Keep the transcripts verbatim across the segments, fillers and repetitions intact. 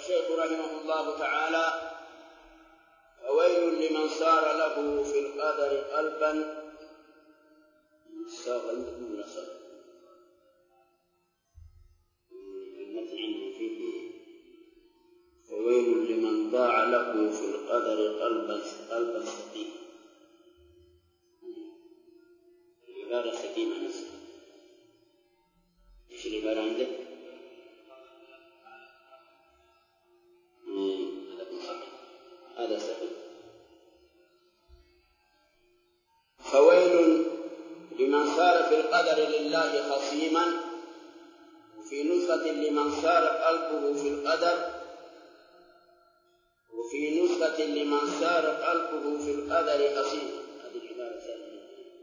الشيخ رحمه الله تعالى: فويل لمن صار له في القدر قلبا ساغا دون صدر. المثل عنده فيه فويل لمن ضاع له في القدر قلبا قلبا سقيما. العبارة سقيمة نفسها. ايش العبارة عندك؟ هذا سقيم. فويل لمن صار في القدر لله خصيما، وفي نسخة لمن صار قلبه في القدر، وفي نسخة لمن صار قلبه في القدر أصيلا. هذه العبارة الثانية.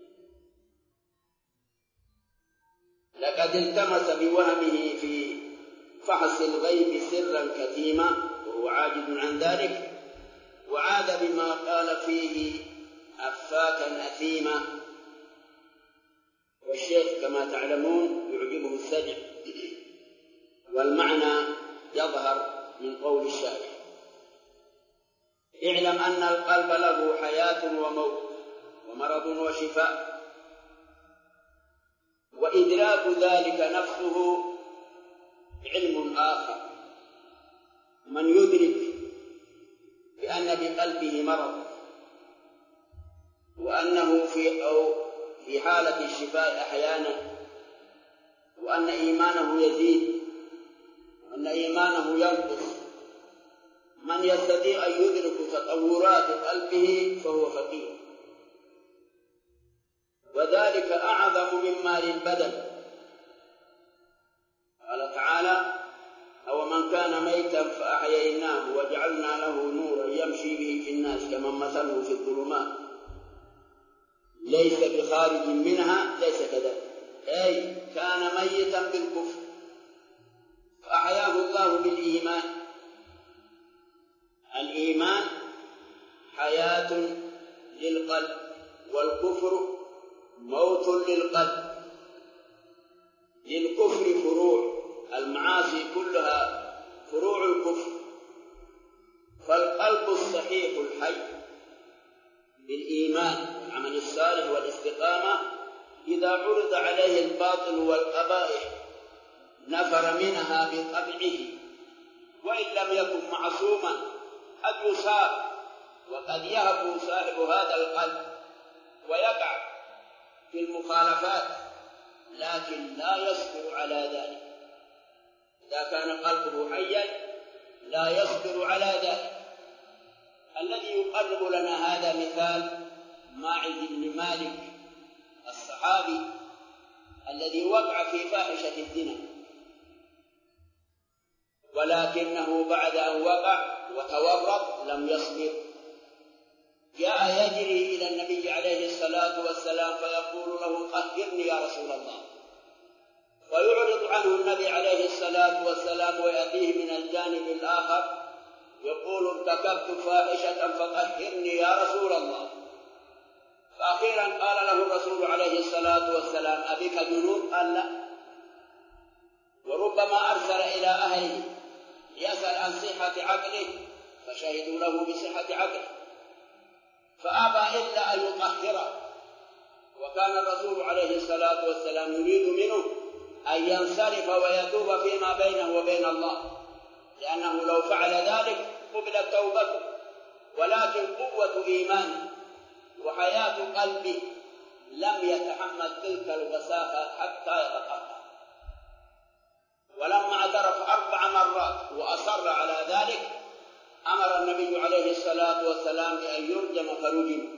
لقد التمس بوهمه في فحص الغيب سرا كتيما وهو عاجز عن ذلك، وعاد بما قال فيه أفاكا أثيما. والشيخ كما تعلمون يعجبه السجع، والمعنى يظهر من قول الشاعر: اعلم أن القلب له حياة وموت ومرض وشفاء، وإدراك ذلك نفسه علم آخر. من يدرك بأن بقلبه مرض، وأنه في أو في حالة الشفاء أحيانا، وأن إيمانه يزيد وأن إيمانه ينقص، من يستطيع أن يدرك تطورات قلبه فهو فقير، وذلك أعظم من مال البدن. قال تعالى: أو من كان ميتا فأحييناه وجعلنا له نورا يمشي به في الناس كمن مثله في الظلمات ليس بخارج منها. ليس كذلك، أي كان ميتا بالكفر فأحياه الله بالإيمان. الإيمان حياة للقلب، والكفر موت للقلب. للكفر فروع، المعاصي كلها فروع الكفر. فالقلب الصحيح الحي بالإيمان والعمل الصالح والاستقامة إذا عرض عليه الباطل والقبائح نفر منها بطبعه، وإن لم يكن معصوما قد يصاب، وقد يهب صاحب هذا القلب ويقع في المخالفات، لكن لا يصبر على ذلك. إذا كان قلبه حيا لا يصبر على ذلك. الذي يقرب لنا هذا مثال ماعز بن مالك الصحابي الذي وقع في فاحشة الزنا، ولكنه بعد أن وقع وتورط لم يصبر. جاء يجري إلى النبي عليه الصلاة والسلام فيقول له: طهرني يا رسول الله. ويعرض عنه النبي عليه الصلاة والسلام ويأتيه من الجانب الآخر يقول: ارتكبت فاحشة فطهرني يا رسول الله. فأخيرا قال له الرسول عليه الصلاة والسلام: أبك ذنوب؟ قال: لا. وربما أرسل إلى أهله يسأل عن صحة عقله فشهدوا له بصحة عقله، فأبى إلا أن يطهره. وكان الرسول عليه الصلاة والسلام يريد منه أن ينصرف ويتوب فيما بينه وبين الله، لأنه لو فعل ذلك قبلت توبته، ولكن قوة إيمانه وحياة قلبه لم يتحمل تلك الوساخة حتى يتطهر. ولما اعترف أربع مرات وأصر على ذلك أمر النبي عليه الصلاة والسلام بأن يرجم فرجم.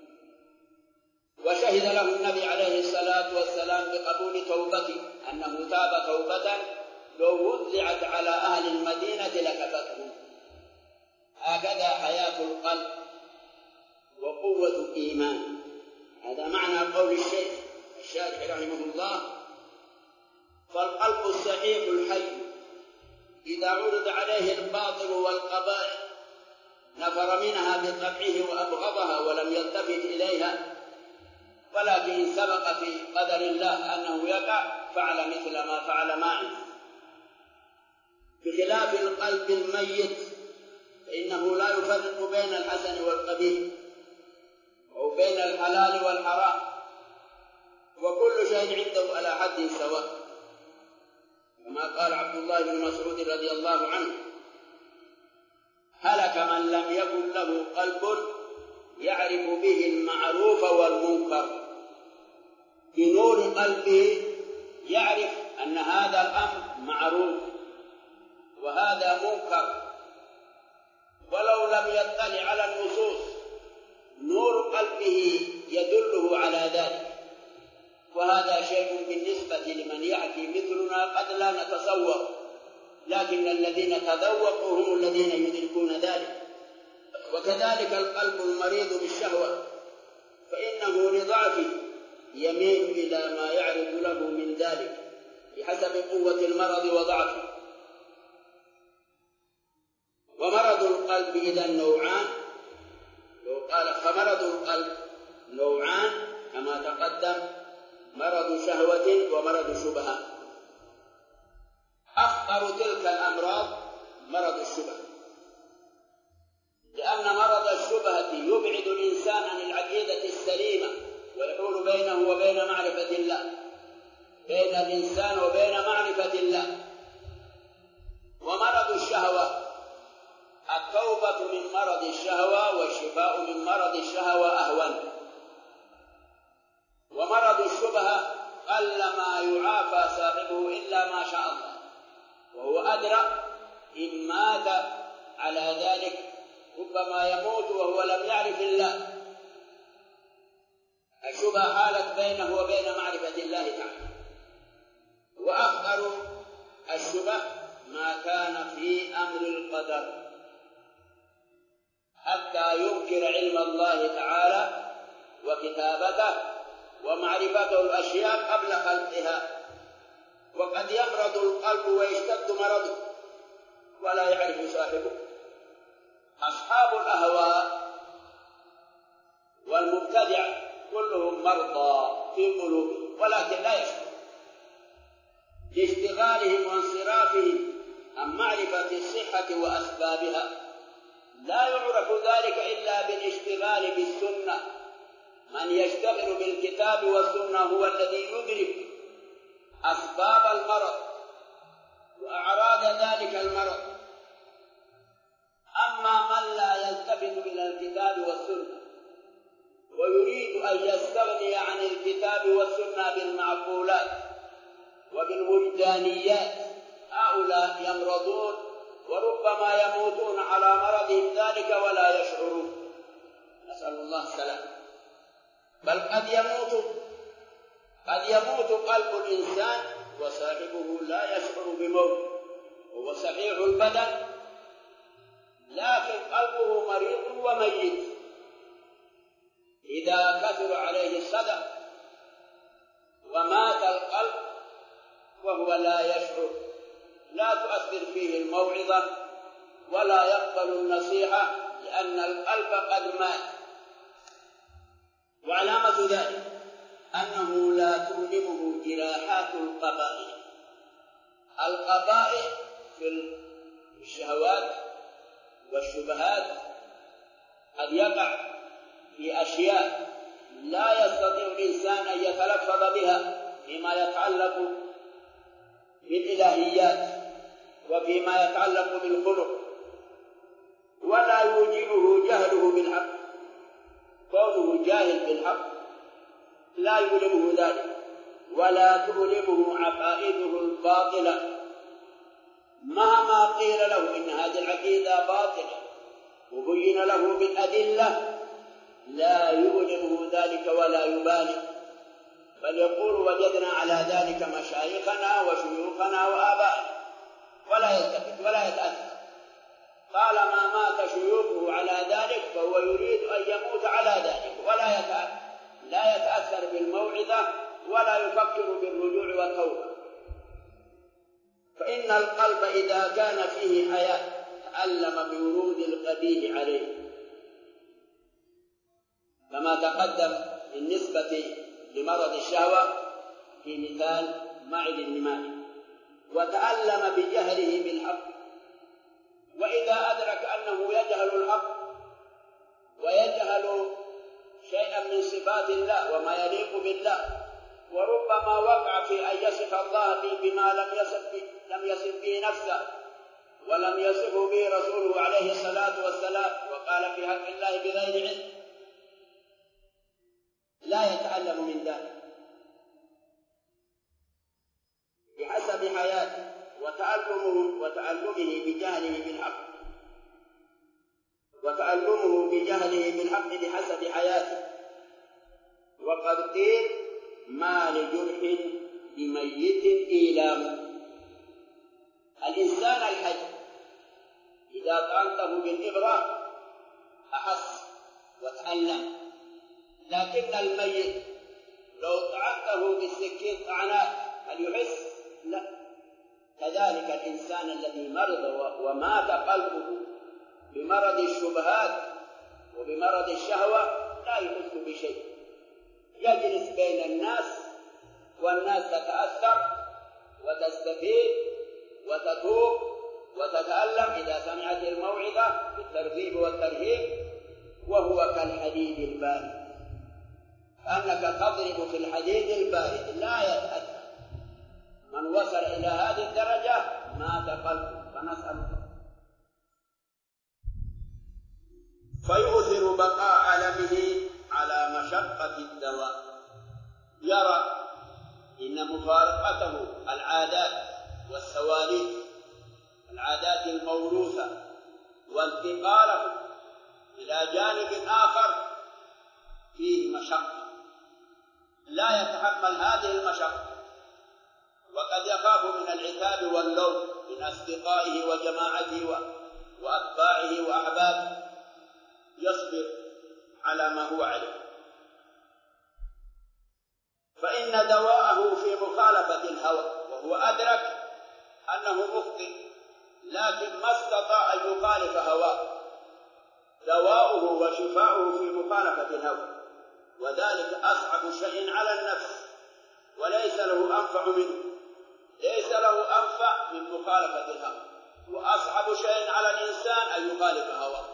وشهد له النبي عليه الصلاة والسلام بقبول توبته، أنه تاب توبة لو وزعت على أهل المدينة لكفتهم. هكذا حياة القلب وقوة الإيمان. هذا معنى قول الشيخ الشارح رحمه الله: فالقلب الصحيح الحي إذا عرض عليه الباطل والقبائح نفر منها بطبعه وأبغضها ولم يلتفت إليها، ولكن سبق في قدر الله أنه يقع فعل مثل ما فعل ماعز. بخلاف القلب الميت فإنه لا يفرق بين الحسن والقبيح أو بين الحلال والحرام، وكل شيء عنده على حد سواء، كما قال عبد الله بن مسعود رضي الله عنه: هلك من لم يكن له قلب يعرف به المعروف والمنكر. بنور قلبه يعرف أن هذا الأمر معروف وهذا منكر، ولو لم يطلع على النصوص نور قلبه يدله على ذلك، وهذا شيء بالنسبة لمن يحكي مثلنا قد لا نتصور، لكن الذين تذوقوا هم الذين يدركون ذلك. وكذلك القلب المريض بالشهوة فإنه لضعفه يميل إلى ما يعرض له من ذلك بحسب قوة المرض وضعفه. ومرض القلب إذا نوعان، قال فمرض القلب نوعان كما تقدم: مرض شهوة ومرض شبهة. أخطر تلك الأمراض مرض الشبهة، لأن مرض الشبهة يبعد الإنسان عن العقيدة السليمة ويحول بينه وبين معرفة الله، بين الإنسان وبين معرفة الله. ومرض الشهوة التوبة من مرض الشهوة والشفاء من مرض الشهوة أهون. ومرض الشبهة قل ما يعافى صاحبه إلا ما شاء الله، وهو أدرى إن مات على ذلك ربما يموت وهو لم يعرف الله. الشبهة حالت بينه وبين معرفة الله تعالى. وأخطر الشبه ما كان في أمر القدر، حتى ينكر علم الله تعالى وكتابته ومعرفته الأشياء قبل خلقها. وقد يمرض القلب ويشتد مرضه ولا يعرف صاحبه. أصحاب الأهواء والمبتدع كلهم مرضى في قلوبهم ولكن لا يشعرون، لاشتغالهم وانصرافهم عن معرفة الصحة وأسبابها. لا يعرف ذلك إلا بالاشتغال بالسنة. من يشتغل بالكتاب والسنة هو الذي يدرك أسباب المرض وأعراض ذلك المرض. أما من لا يلتفت إلى الكتاب والسنة ويريد أن يستغني عن الكتاب والسنة بالمعقولات وبالوجدانيات، هؤلاء يمرضون وربما يموتون على مرضهم ذلك ولا يشعرون، نسأل الله السلامة. بل قد يموت قد يموت قلب الإنسان وصاحبه لا يشعر بموت، هو صحيح البدن لكن قلبه مريض وميت. إذا كثر عليه الصدع ومات القلب وهو لا يشعر، لا تؤثر فيه الموعظة ولا يقبل النصيحة لأن القلب قد مات. وعلامة ذلك أنه لا تؤلمه جراحات القبائح. القبائح في الشهوات والشبهات قد يقع في أشياء لا يستطيع الإنسان أن يتلفظ بها فيما يتعلق بالإلهيات وفيما يتعلق بالخلق، ولا يوجبه جهله بالحق. كونه جاهل بالحق لا يؤلمه ذلك، ولا تؤلمه عقائده الباطلة مهما قيل له إن هذه العقيدة باطلة وبين له بالأدلة، لا يؤلمه ذلك ولا يبالي، بل يقول وجدنا على ذلك مشايخنا وشيوخنا وآبائنا، ولا يلتفت ولا يتأثر. طالما مات شيوخه على ذلك فهو يريد أن يموت على ذلك ولا يتأثر، لا يتأثر بالموعظة ولا يفكر بالرجوع والتوبة. فإن القلب إذا كان فيه حياة تألم بورود القبيح عليه، كما تقدم بالنسبة لمرض الشهوة في مثال معد بن مالك، وتألم بجهله بالحق وإذا أدرك أنه يجهل الحق ويجهل شيئا من صفات الله وما يليق بالله، وربما وقع في أن يصف الله بما لم يصف به, لم يصف به نفسه ولم يصفه به رسوله عليه الصلاة والسلام، وقال في حق الله بغير علم، لا يتعلم من ذلك بحسب حياته وتعلمه وتعلمه بجهله بالحق وتعلمه بجهله بالحق بحسب حياته. وقد قيل: ما لجرح بميت إيلام. الإنسان الحي إذا طعنته بالإبرة أحس وتألم، لكن الميت لو طعنته بالسكين طعنات هل يحس؟ لا. كذلك الإنسان الذي مرض ومات قلبه بمرض الشبهات وبمرض الشهوة لا يحس بشيء، يجلس بين الناس والناس تتأثر وتستفيد وتتوب وتتألم إذا سمعت الموعظة بالترغيب والترهيب، وهو كالحديد البارد، أنك تضرب في الحديد البارد لا يتأثر. من وصل إلى هذه الدرجة مات قلبه، فنسأل الله. فيؤثر بقاء علمه على مشقة الدواء، يرى إن مفارقته العادات والسواليف، العادات الموروثة، وانتقاله إلى جانب آخر فيه مشقة، لا يتحمل هذه المشقة، وقد يخاف من العتاب واللوم من أصدقائه وجماعته وأتباعه وأحبابه، يصبر على ما هو عليه، فإن دواءه في مخالفة الهوى، وهو أدرك أنه مخطئ لكن ما استطاع أن يخالف هواه. دواؤه وشفاؤه في مخالفة الهوى، وذلك أصعب شيء على النفس، وليس له أنفع منه، ليس له أنفع من مخالفة الهوى، وأصعب شيء على الإنسان أن يخالف هواه.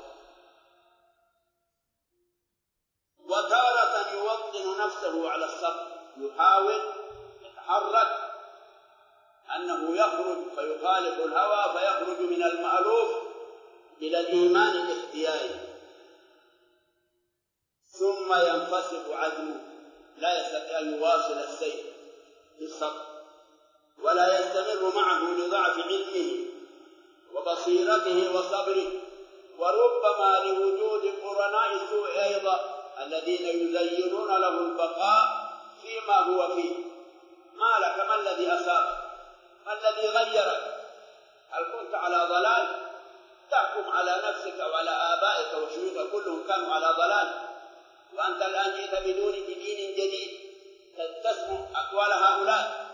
وتارة يوطن نفسه على الصبر، يحاول يتحرك أنه يخرج فيخالف الهوى فيخرج من المألوف إلى الإيمان الاختياري، ثم ينفسخ عزمه، لا يستطيع أن يواصل السير في الصبر، ولا يستمر معه لضعف علمه وبصيرته وصبره، وربما لوجود قرناء السوء أيضا الذين يزينون له البقاء فيما هو فيه. ما لك؟ ما الذي أصابك؟ ما الذي غيرك؟ هل كنت على ضلال؟ تحكم على نفسك وعلى آبائك وشيوخك كلهم كانوا على ضلال، وأنت الآن جئت بدون بدين جديد تسمع أقوال هؤلاء.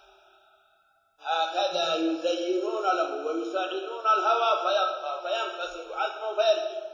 هكذا يزينون له ويساعدون الهوى فيبقى فينفسخ عزمه فيرجع.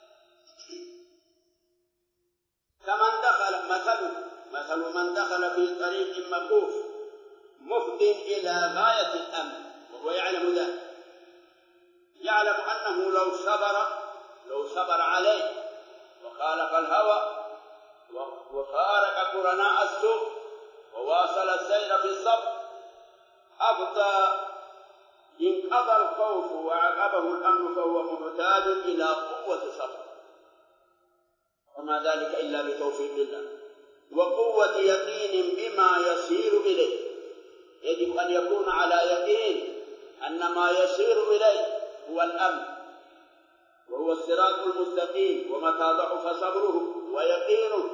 كمن دخل مثل مثل من دخل في طريق مكوف مفض إلى غاية الأمن وهو يعلم ذلك، يعلم أنه لو صبر لو صبر عليه وخالف الهوى وفارق قرناء السوء وواصل السير في الصبر أفضى انقضى الخوف وعقبه الأمن، فهو محتاج إلى قوة صبر، وما ذلك إلا بتوفيق الله وقوة يقين بما يسير إليه. يجب أن يكون على يقين أن ما يسير إليه هو الأمن وهو الصراط المستقيم، ومتى ضعف صبره ويقينه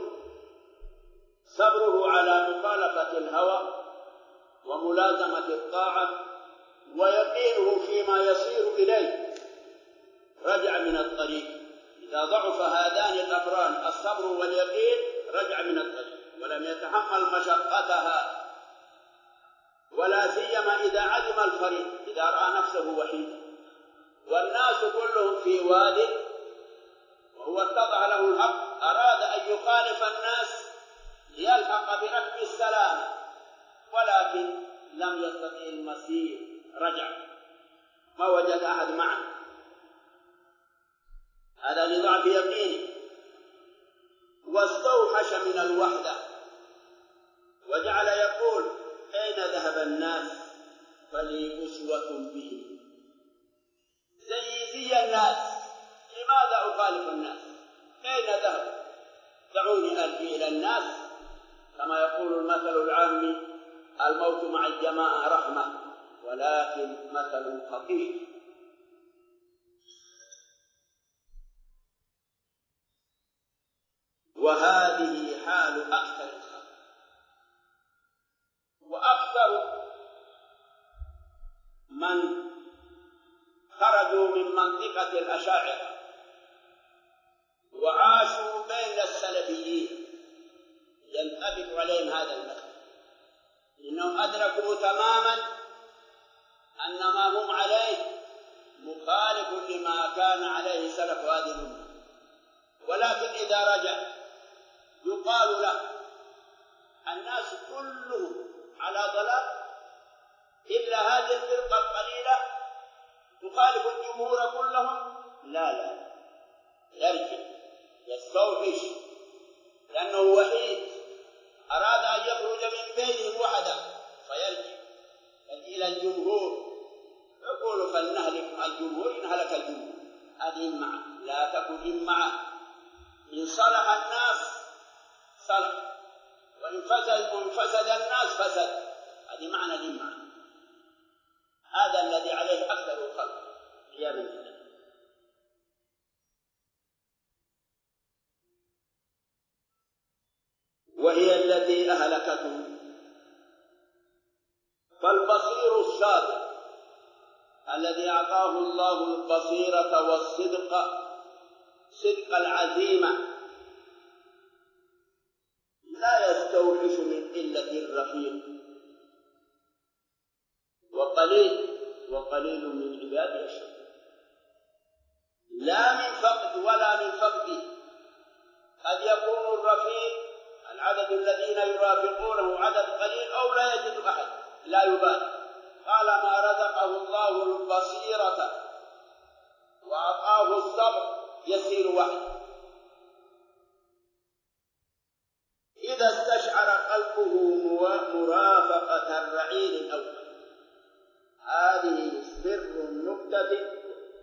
صبره على مخالفة الهوى وملازمة الطاعة ويقينه فيما يسير إليه رجع من الطريق. إذا ضعف هذان الأمران الصبر واليقين رجع من الطريق ولم يتحمل مشقتها، ولا سيما إذا عدم الفريق، إذا رأى نفسه وحيدا والناس كلهم في واد وهو اتضح له الحق، أراد أن يخالف الناس ليلحق بركب السلامة، ولكن لم يستطيع المسير، رجع ما وجد أحد معه هذا لضعف يقينه. واستوحش من الوحدة وجعل يقول أين ذهب الناس فلي أسوة به، زي زي الناس، لماذا أخالف الناس؟ أين ذهب؟ دعوني ألجي إلى الناس، كما يقول المثل العامي: الموت مع الجماعة رحمة ولكن مثل خطير. وهذه حال أكثر الخلق، وأكثر من خرجوا من منطقة الأشاعرة وعاشوا بين السلفيين ينطبق عليهم هذا المثل، إنهم أدركوا تماما أن ما هم عليه مخالف لما كان عليه سلف هذه الأمة، ولكن إذا رجع يقال له الناس كلهم على ضلال إلا هذه الفرقة القليلة تخالف الجمهور كلهم. لا لا، يرجع يستوحش، لأنه وحيد أراد أن يخرج من بينهم وحده فيرجع إلى الجمهور، يقول فلنهلك مع الجمهور إن هلك الجمهور. هذه إمعة، لا تكن إمعة. إن صلح الناس صلح، وإن فسد, وإن فسد الناس فسد. هذه معنى الإمعة. هذا الذي عليه أكثر الخلق قيام الإسلام. وهي التي أهلكته. فالبصير الصادق الذي أعطاه الله البصيرة والصدق، صدق العزيمة، لا يستوحش من قلة الرفيق، وقليل وقليل من عباده الشكور. لا من فقد ولا من فقد. قد يكون الرفيق العدد الذين يرافقونه عدد قليل أو لا يجد أحد، لا يبالي. قال ما رزقه الله البصيرة وأعطاه الصبر يسير وحده. إذا استشعر قلبه مرافقة الرعيل الأول. هذه سر النكتة،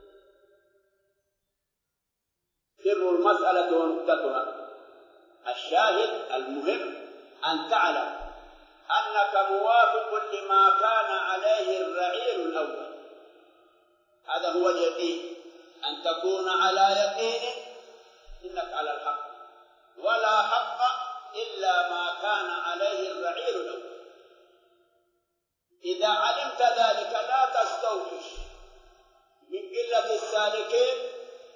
سر المسألة ونكتتها. الشاهد المهم أن تعلم أنك موافق لما كان عليه الرعيل الأول. هذا هو اليقين، أن تكون على يقين إنك على الحق، ولا حق إلا ما كان عليه الرعيل الأول. إذا علمت ذلك لا تستوحش من قلة السالكين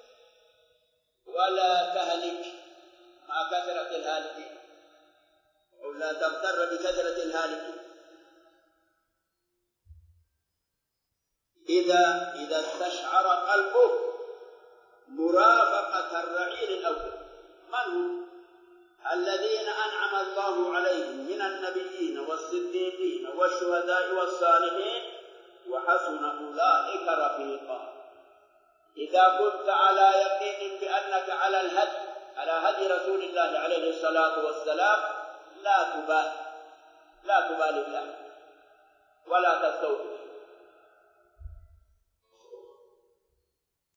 ولا تهلك مع كثرة الهالكين، أو لا تغتر بكثرة الهالكين. إذا إذا استشعر قلبه مرافقة الرعيل الأول. من هم؟ الذين أنعم الله عليهم من النبيين والصديقين والشهداء والصالحين وحسن أولئك رفيقا. إذا كنت على يقين بأنك على الهدي، على هدي رسول الله عليه الصلاة والسلام، لا تبالي لا تبالي الله ولا تستوحش.